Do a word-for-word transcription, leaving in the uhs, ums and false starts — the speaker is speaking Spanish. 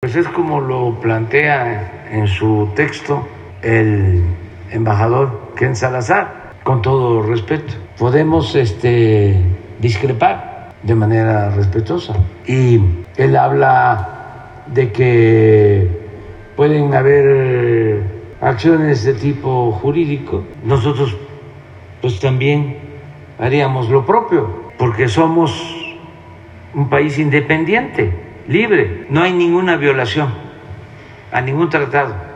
Pues es como lo plantea en su texto el embajador Ken Salazar, con todo respeto. Podemos este, discrepar de manera respetuosa. Y él habla de que pueden haber acciones de tipo jurídico. Nosotros pues también haríamos lo propio, porque somos un país independiente, libre. No hay ninguna violación a ningún tratado